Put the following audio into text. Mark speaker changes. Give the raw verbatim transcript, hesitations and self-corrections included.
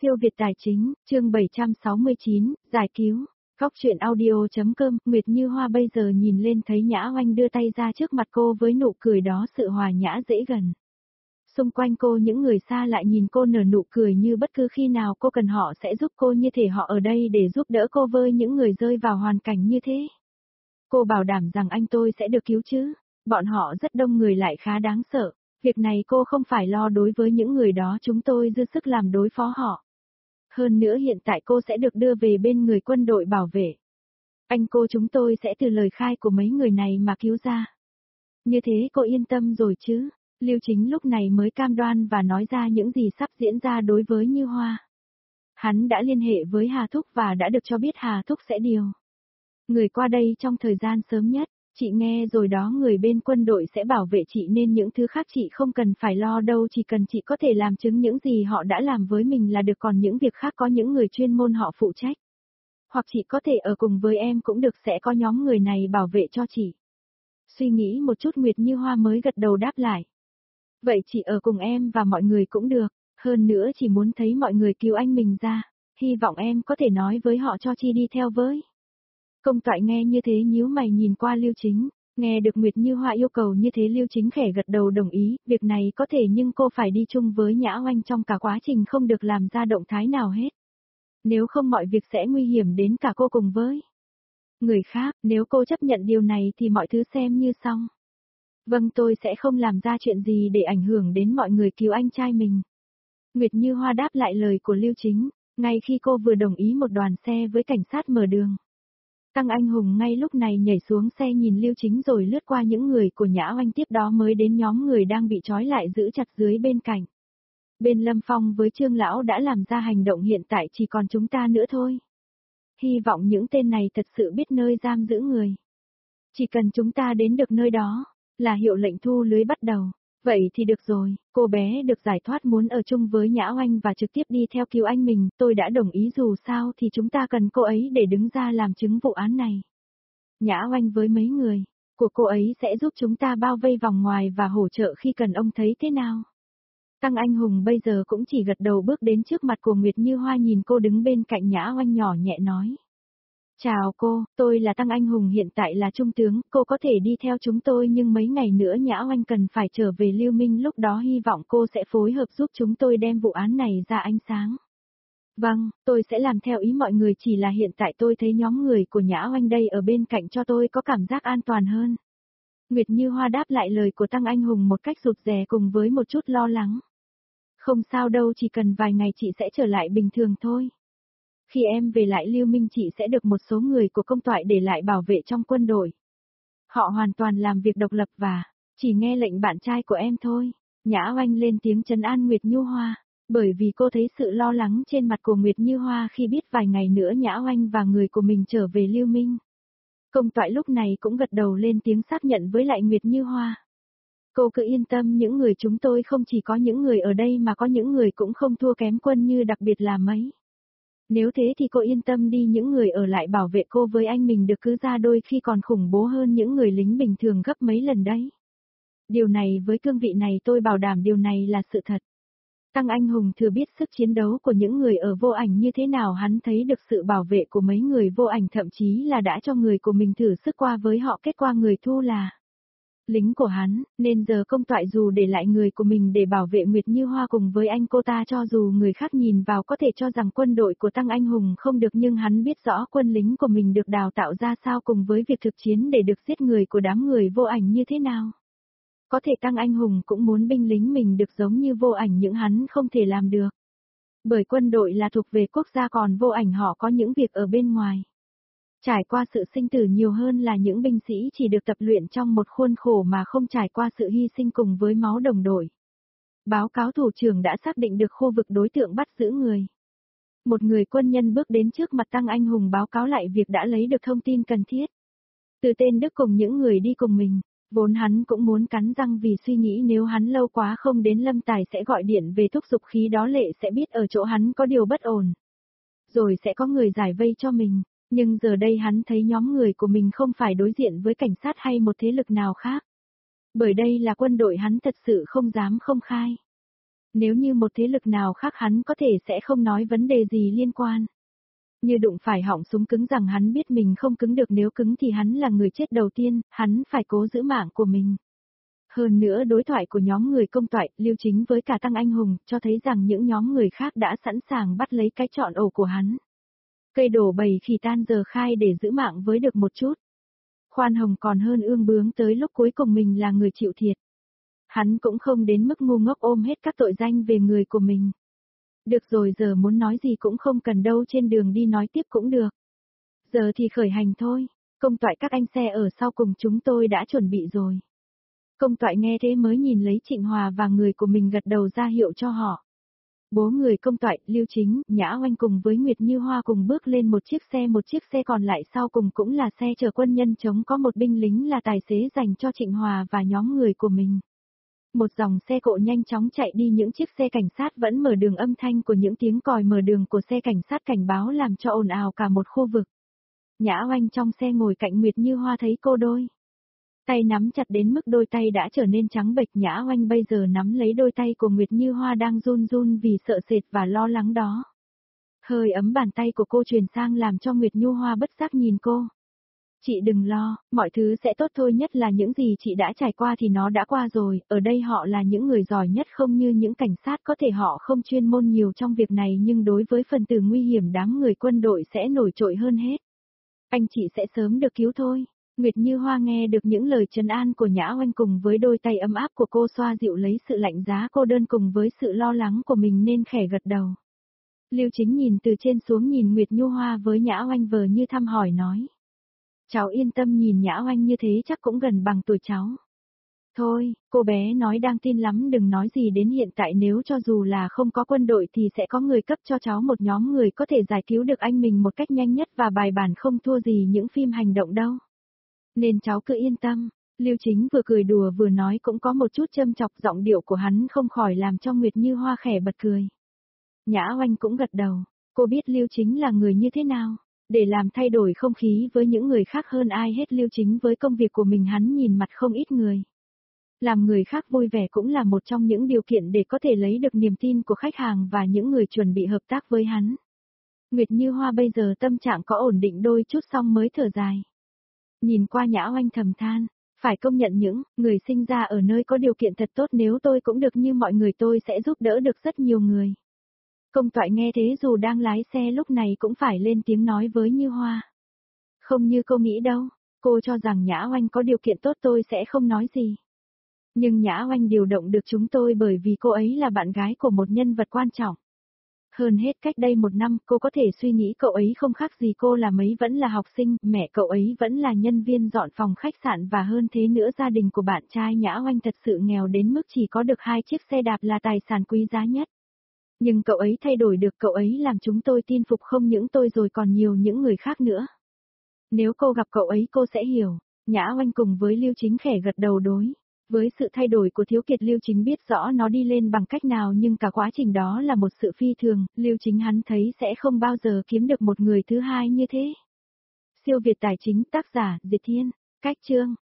Speaker 1: Siêu Việt Tài Chính, chương bảy trăm sáu mươi chín, giải cứu. Góc truyện audio.com, Nguyệt Như Hoa bây giờ nhìn lên thấy Nhã Oanh đưa tay ra trước mặt cô với nụ cười đó sự hòa nhã dễ gần. Xung quanh cô những người xa lại nhìn cô nở nụ cười như bất cứ khi nào cô cần họ sẽ giúp cô, như thể họ ở đây để giúp đỡ cô với những người rơi vào hoàn cảnh như thế. Cô bảo đảm rằng anh tôi sẽ được cứu chứ, bọn họ rất đông người lại khá đáng sợ. Việc này cô không phải lo, đối với những người đó chúng tôi dư sức làm đối phó họ. Hơn nữa hiện tại cô sẽ được đưa về bên người quân đội bảo vệ. Anh cô chúng tôi sẽ từ lời khai của mấy người này mà cứu ra. Như thế cô yên tâm rồi chứ? Lưu Chính lúc này mới cam đoan và nói ra những gì sắp diễn ra đối với Như Hoa. Hắn đã liên hệ với Hà Thúc và đã được cho biết Hà Thúc sẽ điều người qua đây trong thời gian sớm nhất. Chị nghe rồi đó, người bên quân đội sẽ bảo vệ chị nên những thứ khác chị không cần phải lo đâu, chỉ cần chị có thể làm chứng những gì họ đã làm với mình là được, còn những việc khác có những người chuyên môn họ phụ trách. Hoặc chị có thể ở cùng với em cũng được, sẽ có nhóm người này bảo vệ cho chị. Suy nghĩ một chút Nguyệt Như Hoa mới gật đầu đáp lại. Vậy chị ở cùng em và mọi người cũng được, hơn nữa chỉ muốn thấy mọi người cứu anh mình ra, hy vọng em có thể nói với họ cho chị đi theo với. Công Toại nghe như thế nhíu mày nhìn qua Lưu Chính, nghe được Nguyệt Như Hoa yêu cầu như thế Lưu Chính khẽ gật đầu đồng ý, việc này có thể nhưng cô phải đi chung với Nhã Oanh trong cả quá trình, không được làm ra động thái nào hết. Nếu không mọi việc sẽ nguy hiểm đến cả cô cùng với người khác, nếu cô chấp nhận điều này thì mọi thứ xem như xong. Vâng, tôi sẽ không làm ra chuyện gì để ảnh hưởng đến mọi người cứu anh trai mình. Nguyệt Như Hoa đáp lại lời của Lưu Chính, ngay khi cô vừa đồng ý một đoàn xe với cảnh sát mở đường. Tăng Anh Hùng ngay lúc này nhảy xuống xe nhìn Lưu Chính rồi lướt qua những người của Nhã Oanh, tiếp đó mới đến nhóm người đang bị trói lại giữ chặt dưới bên cạnh. Bên Lâm Phong với Trương Lão đã làm ra hành động, hiện tại chỉ còn chúng ta nữa thôi. Hy vọng những tên này thật sự biết nơi giam giữ người. Chỉ cần chúng ta đến được nơi đó, là hiệu lệnh thu lưới bắt đầu. Vậy thì được rồi, cô bé được giải thoát muốn ở chung với Nhã Oanh và trực tiếp đi theo cứu anh mình, tôi đã đồng ý, dù sao thì chúng ta cần cô ấy để đứng ra làm chứng vụ án này. Nhã Oanh với mấy người của cô ấy sẽ giúp chúng ta bao vây vòng ngoài và hỗ trợ khi cần, ông thấy thế nào? Tăng Anh Hùng bây giờ cũng chỉ gật đầu, bước đến trước mặt của Nguyệt Như Hoa nhìn cô đứng bên cạnh Nhã Oanh nhỏ nhẹ nói. Chào cô, tôi là Tăng Anh Hùng, hiện tại là trung tướng, cô có thể đi theo chúng tôi nhưng mấy ngày nữa Nhã Oanh cần phải trở về Lưu Minh, lúc đó hy vọng cô sẽ phối hợp giúp chúng tôi đem vụ án này ra ánh sáng. Vâng, tôi sẽ làm theo ý mọi người, chỉ là hiện tại tôi thấy nhóm người của Nhã Oanh đây ở bên cạnh cho tôi có cảm giác an toàn hơn. Nguyệt Như Hoa đáp lại lời của Tăng Anh Hùng một cách rụt rè cùng với một chút lo lắng. Không sao đâu, chỉ cần vài ngày chị sẽ trở lại bình thường thôi. Khi em về lại Lưu Minh chị sẽ được một số người của Công Toại để lại bảo vệ trong quân đội. Họ hoàn toàn làm việc độc lập và chỉ nghe lệnh bạn trai của em thôi. Nhã Oanh lên tiếng trấn an Nguyệt Như Hoa, bởi vì cô thấy sự lo lắng trên mặt của Nguyệt Như Hoa khi biết vài ngày nữa Nhã Oanh và người của mình trở về Lưu Minh. Công Toại lúc này cũng gật đầu lên tiếng xác nhận với lại Nguyệt Như Hoa. Cô cứ yên tâm, những người chúng tôi không chỉ có những người ở đây mà có những người cũng không thua kém quân như, đặc biệt là mấy. Nếu thế thì cô yên tâm đi, những người ở lại bảo vệ cô với anh mình được cứ ra đôi khi còn khủng bố hơn những người lính bình thường gấp mấy lần đấy. Điều này với cương vị này tôi bảo đảm điều này là sự thật. Tăng Anh Hùng thừa biết sức chiến đấu của những người ở Vô Ảnh như thế nào, hắn thấy được sự bảo vệ của mấy người Vô Ảnh, thậm chí là đã cho người của mình thử sức qua với họ, kết quả người thu là lính của hắn, nên giờ Công Toại dù để lại người của mình để bảo vệ Nguyệt Như Hoa cùng với anh cô ta, cho dù người khác nhìn vào có thể cho rằng quân đội của Tăng Anh Hùng không được, nhưng hắn biết rõ quân lính của mình được đào tạo ra sao cùng với việc thực chiến để được giết người của đám người Vô Ảnh như thế nào. Có thể Tăng Anh Hùng cũng muốn binh lính mình được giống như Vô Ảnh, nhưng hắn không thể làm được. Bởi quân đội là thuộc về quốc gia, còn Vô Ảnh họ có những việc ở bên ngoài. Trải qua sự sinh tử nhiều hơn là những binh sĩ chỉ được tập luyện trong một khuôn khổ mà không trải qua sự hy sinh cùng với máu đồng đội. Báo cáo thủ trưởng đã xác định được khu vực đối tượng bắt giữ người. Một người quân nhân bước đến trước mặt Tăng Anh Hùng báo cáo lại việc đã lấy được thông tin cần thiết từ tên Đức cùng những người đi cùng mình. Vốn hắn cũng muốn cắn răng vì suy nghĩ nếu hắn lâu quá không đến Lâm Tài sẽ gọi điện về thúc giục, khi đó Lệ sẽ biết ở chỗ hắn có điều bất ổn. Rồi sẽ có người giải vây cho mình. Nhưng giờ đây hắn thấy nhóm người của mình không phải đối diện với cảnh sát hay một thế lực nào khác. Bởi đây là quân đội, hắn thật sự không dám không khai. Nếu như một thế lực nào khác hắn có thể sẽ không nói vấn đề gì liên quan. Như đụng phải họng súng cứng rằng hắn biết mình không cứng được, nếu cứng thì hắn là người chết đầu tiên, hắn phải cố giữ mạng của mình. Hơn nữa đối thoại của nhóm người công toại, Lưu Chính với cả Tăng Anh Hùng, cho thấy rằng những nhóm người khác đã sẵn sàng bắt lấy cái trọn ổ của hắn. Cây đổ bầy khỉ tan giờ khai để giữ mạng với được một chút. Khoan hồng còn hơn ương bướng tới lúc cuối cùng mình là người chịu thiệt. Hắn cũng không đến mức ngu ngốc ôm hết các tội danh về người của mình. Được rồi, giờ muốn nói gì cũng không cần đâu, trên đường đi nói tiếp cũng được. Giờ thì khởi hành thôi, công toại các anh xe ở sau cùng chúng tôi đã chuẩn bị rồi. Công toại nghe thế mới nhìn lấy Trịnh Hòa và người của mình gật đầu ra hiệu cho họ. Bố người công toại, Lưu Chính, Nhã Oanh cùng với Nguyệt Như Hoa cùng bước lên một chiếc xe, một chiếc xe còn lại sau cùng cũng là xe chở quân nhân chống có một binh lính là tài xế dành cho Trịnh Hòa và nhóm người của mình. Một dòng xe cộ nhanh chóng chạy đi, những chiếc xe cảnh sát vẫn mở đường, âm thanh của những tiếng còi mở đường của xe cảnh sát cảnh báo làm cho ồn ào cả một khu vực. Nhã Oanh trong xe ngồi cạnh Nguyệt Như Hoa thấy cô đôi tay nắm chặt đến mức đôi tay đã trở nên trắng bệch. Nhã Oanh bây giờ nắm lấy đôi tay của Nguyệt Như Hoa đang run run vì sợ sệt và lo lắng đó. Hơi ấm bàn tay của cô truyền sang làm cho Nguyệt Như Hoa bất giác nhìn cô. Chị đừng lo, mọi thứ sẽ tốt thôi, nhất là những gì chị đã trải qua thì nó đã qua rồi, ở đây họ là những người giỏi nhất, không như những cảnh sát, có thể họ không chuyên môn nhiều trong việc này nhưng đối với phần tử nguy hiểm đám người quân đội sẽ nổi trội hơn hết. Anh chị sẽ sớm được cứu thôi. Nguyệt Như Hoa nghe được những lời trấn an của Nhã Oanh cùng với đôi tay ấm áp của cô xoa dịu lấy sự lạnh giá cô đơn cùng với sự lo lắng của mình nên khẽ gật đầu. Lưu Chính nhìn từ trên xuống nhìn Nguyệt Như Hoa với Nhã Oanh vờ như thăm hỏi nói. Cháu yên tâm, nhìn Nhã Oanh như thế chắc cũng gần bằng tuổi cháu. Thôi, cô bé nói đang tin lắm, đừng nói gì đến hiện tại, nếu cho dù là không có quân đội thì sẽ có người cấp cho cháu một nhóm người có thể giải cứu được anh mình một cách nhanh nhất và bài bản, không thua gì những phim hành động đâu. Nên cháu cứ yên tâm. Lưu Chính vừa cười đùa vừa nói, cũng có một chút châm chọc, giọng điệu của hắn không khỏi làm cho Nguyệt Như Hoa khẽ bật cười. Nhã Oanh cũng gật đầu, cô biết Lưu Chính là người như thế nào. Để làm thay đổi không khí với những người khác hơn ai hết, Lưu Chính với công việc của mình hắn nhìn mặt không ít người. Làm người khác vui vẻ cũng là một trong những điều kiện để có thể lấy được niềm tin của khách hàng và những người chuẩn bị hợp tác với hắn. Nguyệt Như Hoa bây giờ tâm trạng có ổn định đôi chút xong mới thở dài. Nhìn qua Nhã Oanh thầm than, phải công nhận những người sinh ra ở nơi có điều kiện thật tốt, nếu tôi cũng được như mọi người tôi sẽ giúp đỡ được rất nhiều người. Công toại nghe thế dù đang lái xe lúc này cũng phải lên tiếng nói với Như Hoa. Không như cô nghĩ đâu, cô cho rằng Nhã Oanh có điều kiện tốt tôi sẽ không nói gì. Nhưng Nhã Oanh điều động được chúng tôi bởi vì cô ấy là bạn gái của một nhân vật quan trọng. Hơn hết cách đây một năm cô có thể suy nghĩ cậu ấy không khác gì cô là mấy, vẫn là học sinh, mẹ cậu ấy vẫn là nhân viên dọn phòng khách sạn, và hơn thế nữa gia đình của bạn trai Nhã Oanh thật sự nghèo đến mức chỉ có được hai chiếc xe đạp là tài sản quý giá nhất. Nhưng cậu ấy thay đổi được, cậu ấy làm chúng tôi tin phục, không những tôi rồi còn nhiều những người khác nữa. Nếu cô gặp cậu ấy cô sẽ hiểu. Nhã Oanh cùng với Lưu Chính khẽ gật đầu đối. Với sự thay đổi của Thiếu Kiệt, Lưu Chính biết rõ nó đi lên bằng cách nào, nhưng cả quá trình đó là một sự phi thường, Lưu Chính hắn thấy sẽ không bao giờ kiếm được một người thứ hai như thế. Siêu Việt tài chính, tác giả, Diệt Thiên, cách chương.